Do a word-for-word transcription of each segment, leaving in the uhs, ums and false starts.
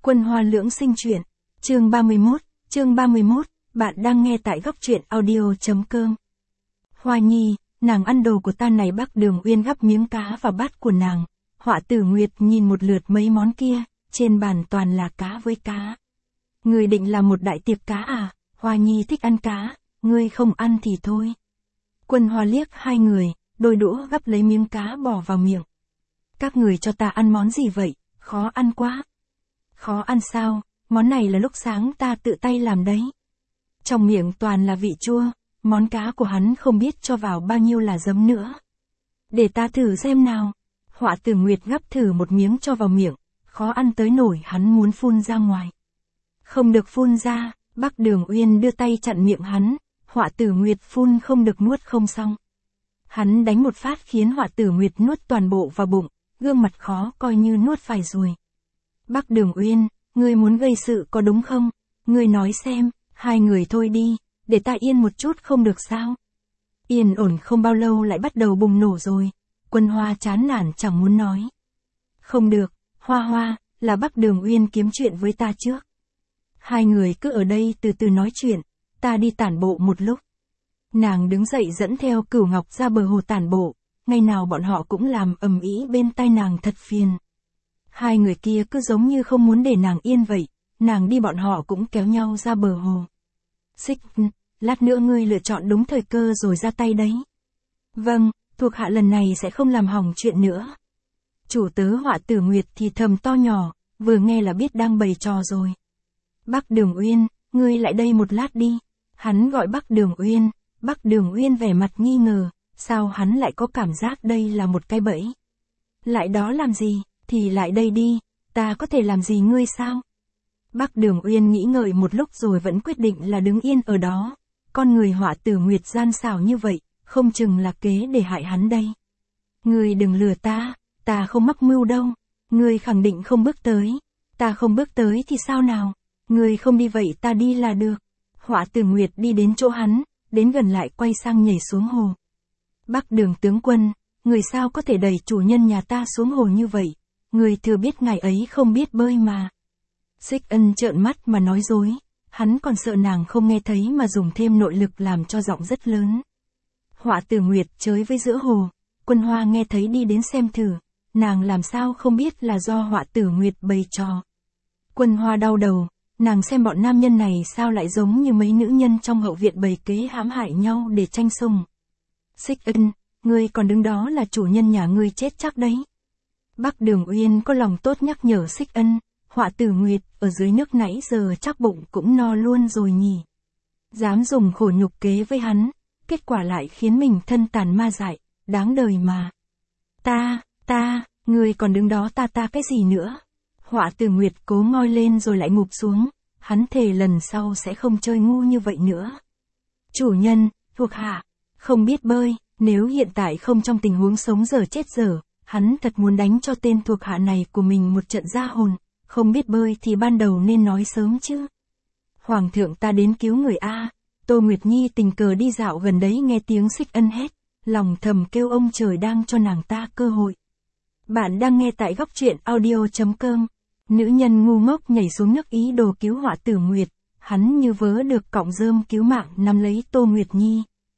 Quân Hoa Lưỡng Sinh truyện, chương ba mươi mốt, chương ba mươi mốt, bạn đang nghe tại góc truyện audio.com. Hoa Nhi, nàng ăn đồ của ta này. Bác Đường Uyên gắp miếng cá vào bát của nàng. Họa Tử Nguyệt nhìn một lượt mấy món kia, trên bàn toàn là cá với cá. Ngươi định làm một đại tiệc cá à? Hoa Nhi thích ăn cá, ngươi không ăn thì thôi. Quân Hoa liếc hai người, đôi đũa gắp lấy miếng cá bỏ vào miệng. Các người cho ta ăn món gì vậy? Khó ăn quá. Khó ăn sao? Món này là lúc sáng ta tự tay làm đấy. Trong miệng toàn là vị chua, món cá của hắn không biết cho vào bao nhiêu là giấm nữa. Để ta thử xem nào. Họa Tử Nguyệt gắp thử một miếng cho vào miệng, khó ăn tới nổi hắn muốn phun ra ngoài. Không được phun ra, Bác Đường Uyên đưa tay chặn miệng hắn, Họa Tử Nguyệt phun không được nuốt không xong. Hắn đánh một phát khiến Họa Tử Nguyệt nuốt toàn bộ vào bụng, gương mặt khó coi như nuốt phải ruồi. Bác Đường Uyên, ngươi muốn gây sự có đúng không? Ngươi nói xem, hai người thôi đi, để ta yên một chút không được sao? Yên ổn không bao lâu lại bắt đầu bùng nổ rồi. Quân Hoa chán nản chẳng muốn nói. Không được, Hoa Hoa, là Bác Đường Uyên kiếm chuyện với ta trước. Hai người cứ ở đây từ từ nói chuyện, ta đi tản bộ một lúc. Nàng đứng dậy dẫn theo Cửu Ngọc ra bờ hồ tản bộ, ngày nào bọn họ cũng làm ầm ĩ bên tai nàng thật phiền. Hai người kia cứ giống như không muốn để nàng yên vậy, nàng đi bọn họ cũng kéo nhau ra bờ hồ. Xích, lát nữa ngươi lựa chọn đúng thời cơ rồi ra tay đấy. Vâng, thuộc hạ lần này sẽ không làm hỏng chuyện nữa. Chủ tớ Họa Tử Nguyệt thì thầm to nhỏ, vừa nghe là biết đang bày trò rồi. Bác Đường Uyên, ngươi lại đây một lát đi. Hắn gọi Bác Đường Uyên, Bác Đường Uyên vẻ mặt nghi ngờ, sao hắn lại có cảm giác đây là một cái bẫy. Lại đó làm gì, thì lại đây đi, ta có thể làm gì ngươi sao? Bác Đường Uyên nghĩ ngợi một lúc rồi vẫn quyết định là đứng yên ở đó. Con người Họa Tử Nguyệt gian xảo như vậy, không chừng là kế để hại hắn đây. Ngươi đừng lừa ta, ta không mắc mưu đâu. Ngươi khẳng định không bước tới. Ta không bước tới thì sao nào? Ngươi không đi vậy ta đi là được. Họa Tử Nguyệt đi đến chỗ hắn, đến gần lại quay sang nhảy xuống hồ. Bác Đường tướng quân, người sao có thể đẩy chủ nhân nhà ta xuống hồ như vậy? Người thừa biết ngài ấy không biết bơi mà. Xích Ân trợn mắt mà nói dối, hắn còn sợ nàng không nghe thấy mà dùng thêm nội lực làm cho giọng rất lớn. Họa Tử Nguyệt chới với giữa hồ, Quân Hoa nghe thấy đi đến xem thử, nàng làm sao không biết là do Họa Tử Nguyệt bày trò. Quân Hoa đau đầu, nàng xem bọn nam nhân này sao lại giống như mấy nữ nhân trong hậu viện bày kế hãm hại nhau để tranh sủng. Xích Ân, ngươi còn đứng đó là chủ nhân nhà ngươi chết chắc đấy. Bác Đường Uyên có lòng tốt nhắc nhở Xích Ân, Họa Tử Nguyệt ở dưới nước nãy giờ chắc bụng cũng no luôn rồi nhỉ. Dám dùng khổ nhục kế với hắn, kết quả lại khiến mình thân tàn ma dại, đáng đời mà. Ta, ta, ngươi còn đứng đó ta ta cái gì nữa? Họa Tử Nguyệt cố ngoi lên rồi lại ngụp xuống, hắn thề lần sau sẽ không chơi ngu như vậy nữa. Chủ nhân, thuộc hạ, không biết bơi, nếu hiện tại không trong tình huống sống dở chết dở, hắn thật muốn đánh cho tên thuộc hạ này của mình một trận ra hồn, không biết bơi thì ban đầu nên nói sớm chứ. Hoàng thượng ta đến cứu người A. Tô Nguyệt Nhi tình cờ đi dạo gần đấy nghe tiếng Xích Ân hét, lòng thầm kêu ông trời đang cho nàng ta cơ hội. Bạn đang nghe tại góc truyện audio.com. Nữ nhân ngu ngốc nhảy xuống nước ý đồ cứu Họa Tử Nguyệt, hắn như vớ được cọng rơm cứu mạng nắm lấy Tô Nguyệt Nhi.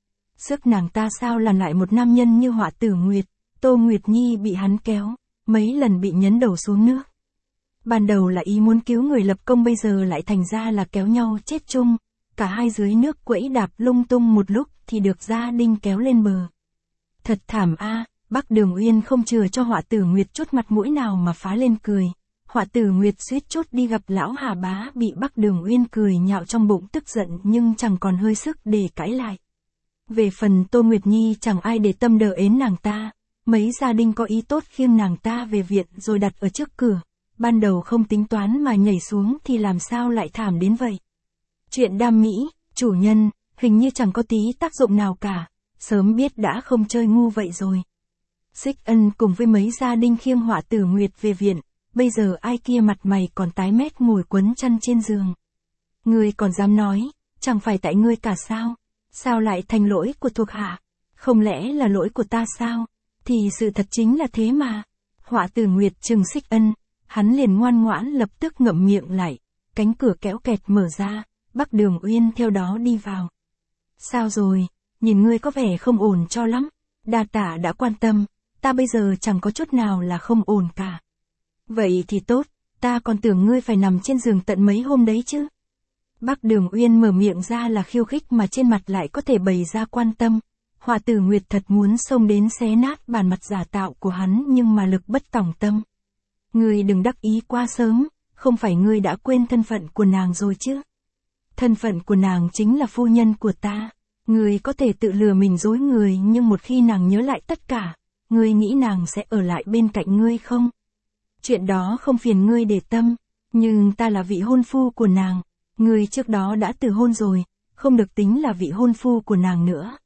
Sức nàng ta sao làm lại một nam nhân như Họa Tử Nguyệt. Tô Nguyệt Nhi bị hắn kéo, mấy lần bị nhấn đầu xuống nước. Ban đầu là ý muốn cứu người lập công, bây giờ lại thành ra là kéo nhau chết chung. Cả hai dưới nước quẫy đạp lung tung một lúc thì được gia đình kéo lên bờ. Thật thảm a. Bác Đường Uyên không chừa cho Họa Tử Nguyệt chút mặt mũi nào mà phá lên cười. Họa Tử Nguyệt suýt chút đi gặp lão Hà Bá bị Bác Đường Uyên cười nhạo trong bụng tức giận nhưng chẳng còn hơi sức để cãi lại. Về phần Tô Nguyệt Nhi chẳng ai để tâm đờ ến nàng ta. Mấy gia đình có ý tốt khiêng nàng ta về viện rồi đặt ở trước cửa. Ban đầu không tính toán mà nhảy xuống thì làm sao lại thảm đến vậy. Chuyện đam mỹ, chủ nhân, hình như chẳng có tí tác dụng nào cả. Sớm biết đã không chơi ngu vậy rồi. Xích Ân cùng với mấy gia đình khiêng Họa Tử Nguyệt về viện. Bây giờ ai kia mặt mày còn tái mét ngồi quấn chăn trên giường. Ngươi còn dám nói, chẳng phải tại ngươi cả sao? Sao lại thành lỗi của thuộc hạ? Không lẽ là lỗi của ta sao? Thì sự thật chính là thế mà. Họa Tử Nguyệt trừng Xích Ân, hắn liền ngoan ngoãn lập tức ngậm miệng lại, cánh cửa kéo kẹt mở ra, Bắc Đường Uyên theo đó đi vào. Sao rồi, nhìn ngươi có vẻ không ổn cho lắm, đa tạ đã quan tâm, ta bây giờ chẳng có chút nào là không ổn cả. Vậy thì tốt, ta còn tưởng ngươi phải nằm trên giường tận mấy hôm đấy chứ. Bắc Đường Uyên mở miệng ra là khiêu khích mà trên mặt lại có thể bày ra quan tâm. Họa Tử Nguyệt thật muốn xông đến xé nát bản mặt giả tạo của hắn nhưng mà lực bất tòng tâm. Ngươi đừng đắc ý quá sớm, không phải ngươi đã quên thân phận của nàng rồi chứ. Thân phận của nàng chính là phu nhân của ta. Ngươi có thể tự lừa mình dối người nhưng một khi nàng nhớ lại tất cả, ngươi nghĩ nàng sẽ ở lại bên cạnh ngươi không? Chuyện đó không phiền ngươi để tâm, nhưng ta là vị hôn phu của nàng. Ngươi trước đó đã từ hôn rồi, không được tính là vị hôn phu của nàng nữa.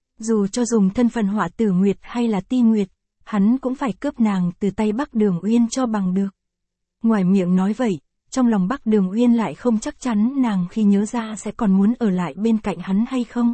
Dù cho dùng thân phận Họa Tử Nguyệt hay là Ti Nguyệt, hắn cũng phải cướp nàng từ tay Bắc Đường Uyên cho bằng được. Ngoài miệng nói vậy, trong lòng Bắc Đường Uyên lại không chắc chắn nàng khi nhớ ra sẽ còn muốn ở lại bên cạnh hắn hay không.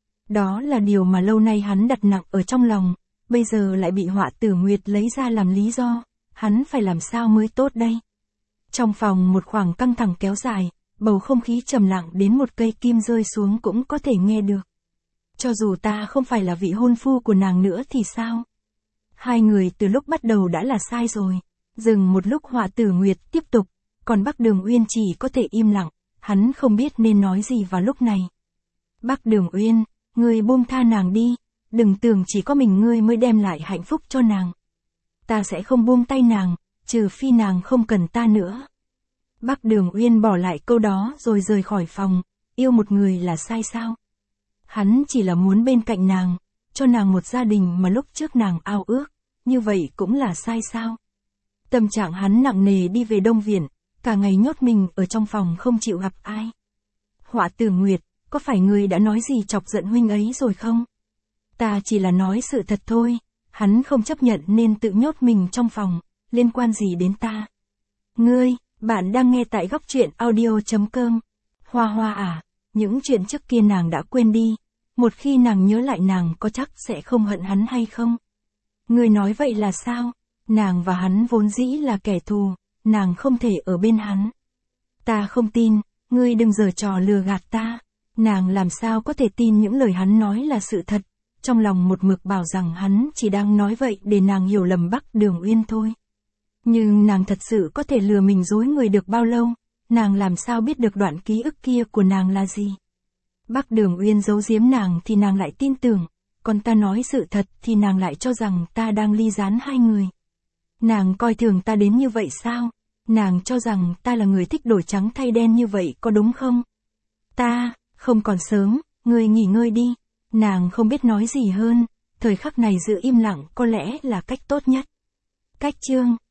Đó là điều mà lâu nay hắn đặt nặng ở trong lòng, bây giờ lại bị Họa Tử Nguyệt lấy ra làm lý do, hắn phải làm sao mới tốt đây. Trong phòng một khoảng căng thẳng kéo dài, bầu không khí trầm lặng đến một cây kim rơi xuống cũng có thể nghe được. Cho dù ta không phải là vị hôn phu của nàng nữa thì sao? Hai người từ lúc bắt đầu đã là sai rồi. Dừng một lúc Họa Tử Nguyệt tiếp tục, còn Bắc Đường Uyên chỉ có thể im lặng, hắn không biết nên nói gì vào lúc này. Bắc Đường Uyên, ngươi buông tha nàng đi, đừng tưởng chỉ có mình ngươi mới đem lại hạnh phúc cho nàng. Ta sẽ không buông tay nàng, trừ phi nàng không cần ta nữa. Bắc Đường Uyên bỏ lại câu đó rồi rời khỏi phòng, yêu một người là sai sao? Hắn chỉ là muốn bên cạnh nàng, cho nàng một gia đình mà lúc trước nàng ao ước, như vậy cũng là sai sao? Tâm trạng hắn nặng nề đi về Đông Viện, cả ngày nhốt mình ở trong phòng không chịu gặp ai. Họa Tử Nguyệt, có phải ngươi đã nói gì chọc giận huynh ấy rồi không? Ta chỉ là nói sự thật thôi, hắn không chấp nhận nên tự nhốt mình trong phòng, liên quan gì đến ta? Ngươi, bạn đang nghe tại góc truyện audio chấm com. Hoa Hoa à, những chuyện trước kia nàng đã quên đi, một khi nàng nhớ lại nàng có chắc sẽ không hận hắn hay không? Ngươi nói vậy là sao? Nàng và hắn vốn dĩ là kẻ thù, nàng không thể ở bên hắn. Ta không tin, ngươi đừng giở trò lừa gạt ta. Nàng làm sao có thể tin những lời hắn nói là sự thật, trong lòng một mực bảo rằng hắn chỉ đang nói vậy để nàng hiểu lầm Bắc Đường Uyên thôi. Nhưng nàng thật sự có thể lừa mình dối người được bao lâu, nàng làm sao biết được đoạn ký ức kia của nàng là gì? Bắc Đường Uyên giấu giếm nàng thì nàng lại tin tưởng, còn ta nói sự thật thì nàng lại cho rằng ta đang ly gián hai người. Nàng coi thường ta đến như vậy sao? Nàng cho rằng ta là người thích đổi trắng thay đen như vậy có đúng không? Ta, không còn sớm, ngươi nghỉ ngơi đi. Nàng không biết nói gì hơn, thời khắc này giữ im lặng có lẽ là cách tốt nhất. Cách chương